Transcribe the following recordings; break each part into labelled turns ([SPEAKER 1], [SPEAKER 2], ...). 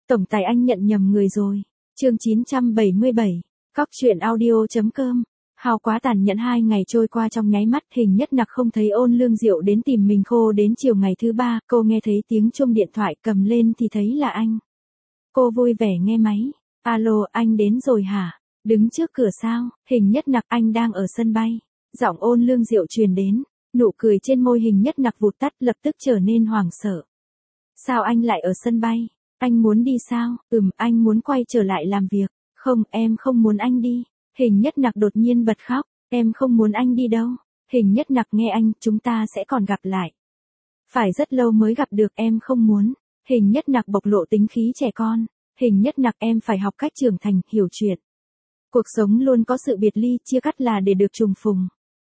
[SPEAKER 1] Tổng tài anh nhận nhầm người rồi. Chương 977. Cóc truyện audio.com. Hào quá tàn nhẫn, 2 ngày trôi qua trong nháy mắt, Hình Nhất Nặc không thấy Ôn Lương Diệu đến tìm mình. Cô đến chiều ngày thứ 3, cô nghe thấy tiếng chuông điện thoại, cầm lên thì thấy là anh. Cô vui vẻ nghe máy. Alo, anh đến rồi hả? Đứng trước cửa sao? Hình Nhất Nặc, anh đang ở sân bay. Giọng Ôn Lương Diệu truyền đến. Nụ cười trên môi Hình Nhất Nặc vụt tắt, lập tức trở nên hoảng sợ. Sao anh lại ở sân bay? Anh muốn đi sao? Anh muốn quay trở lại làm việc. Không, em không muốn anh đi. Hình Nhất Nặc đột nhiên bật khóc. Em không muốn anh đi đâu. Hình Nhất Nặc, nghe anh, chúng ta sẽ còn gặp lại. Phải rất lâu mới gặp được, em không muốn. Hình Nhất Nặc bộc lộ tính khí trẻ con. Hình Nhất Nặc, em phải học cách trưởng thành, hiểu chuyện. Cuộc sống luôn có sự biệt ly, chia cắt là để được trùng phùng.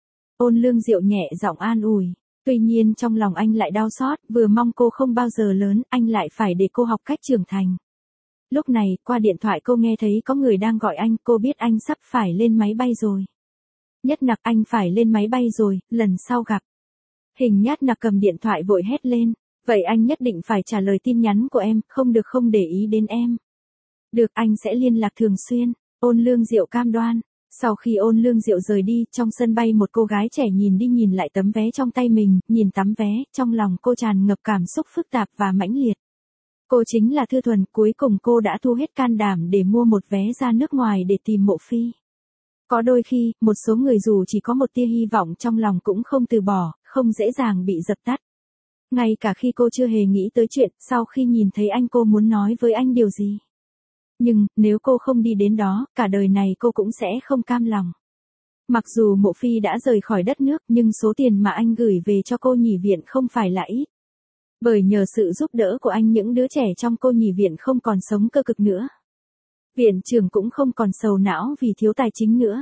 [SPEAKER 1] Ôn Lương Diệu nhẹ giọng an ủi. Tuy nhiên trong lòng anh lại đau xót, vừa mong cô không bao giờ lớn, anh lại phải để cô học cách trưởng thành. Lúc này, qua điện thoại cô nghe thấy có người đang gọi anh, cô biết anh sắp phải lên máy bay rồi. Nhất Nặc, anh phải lên máy bay rồi, lần sau gặp. Hình Nhất Nặc cầm điện thoại vội hét lên. Vậy anh nhất định phải trả lời tin nhắn của em, không được không để ý đến em. Được, anh sẽ liên lạc thường xuyên. Ôn Lương Diệu cam đoan. Sau khi Ôn Lương Diệu rời đi, trong sân bay một cô gái trẻ nhìn đi nhìn lại tấm vé trong tay mình, nhìn tấm vé, trong lòng cô tràn ngập cảm xúc phức tạp và mãnh liệt. Cô chính là Thư Thuần, cuối cùng cô đã thu hết can đảm để mua một vé ra nước ngoài để tìm Mộ Phi. Có đôi khi, một số người dù chỉ có một tia hy vọng trong lòng cũng không từ bỏ, không dễ dàng bị dập tắt. Ngay cả khi cô chưa hề nghĩ tới chuyện, sau khi nhìn thấy anh cô muốn nói với anh điều gì. Nhưng, nếu cô không đi đến đó, cả đời này cô cũng sẽ không cam lòng. Mặc dù Mộ Phi đã rời khỏi đất nước, nhưng số tiền mà anh gửi về cho cô nhi viện không phải là ít. Bởi nhờ sự giúp đỡ của anh, những đứa trẻ trong cô nhi viện không còn sống cơ cực nữa. Viện trưởng cũng không còn sầu não vì thiếu tài chính nữa.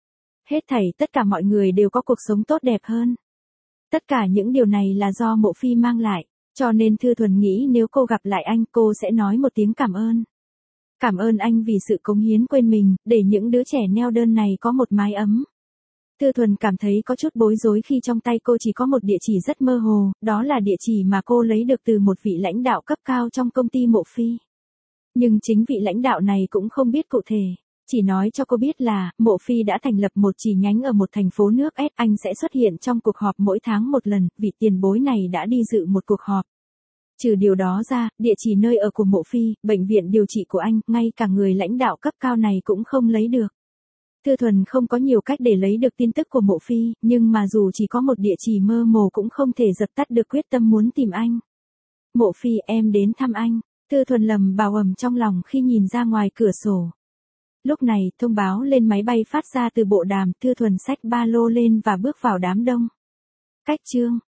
[SPEAKER 1] Hết thảy tất cả mọi người đều có cuộc sống tốt đẹp hơn. Tất cả những điều này là do Mộ Phi mang lại, cho nên Thư Thuần nghĩ nếu cô gặp lại anh, cô sẽ nói một tiếng cảm ơn. Cảm ơn anh vì sự cống hiến quên mình, để những đứa trẻ neo đơn này có một mái ấm. Thư Thuần cảm thấy có chút bối rối khi trong tay cô chỉ có một địa chỉ rất mơ hồ, đó là địa chỉ mà cô lấy được từ một vị lãnh đạo cấp cao trong công ty Mộ Phi. Nhưng chính vị lãnh đạo này cũng không biết cụ thể, chỉ nói cho cô biết là Mộ Phi đã thành lập một chi nhánh ở một thành phố nước S, anh sẽ xuất hiện trong cuộc họp mỗi tháng một lần, vị tiền bối này đã đi dự một cuộc họp. Trừ điều đó ra, địa chỉ nơi ở của Mộ Phi, bệnh viện điều trị của anh, ngay cả người lãnh đạo cấp cao này cũng không lấy được. Thư Thuần không có nhiều cách để lấy được tin tức của Mộ Phi, nhưng mà dù chỉ có một địa chỉ mơ hồ cũng không thể dập tắt được quyết tâm muốn tìm anh. Mộ Phi, em đến thăm anh. Thư Thuần lầm bào ầm trong lòng khi nhìn ra ngoài cửa sổ. Lúc này, thông báo lên máy bay phát ra từ bộ đàm, Thư Thuần xách ba lô lên và bước vào đám đông. Cách chương.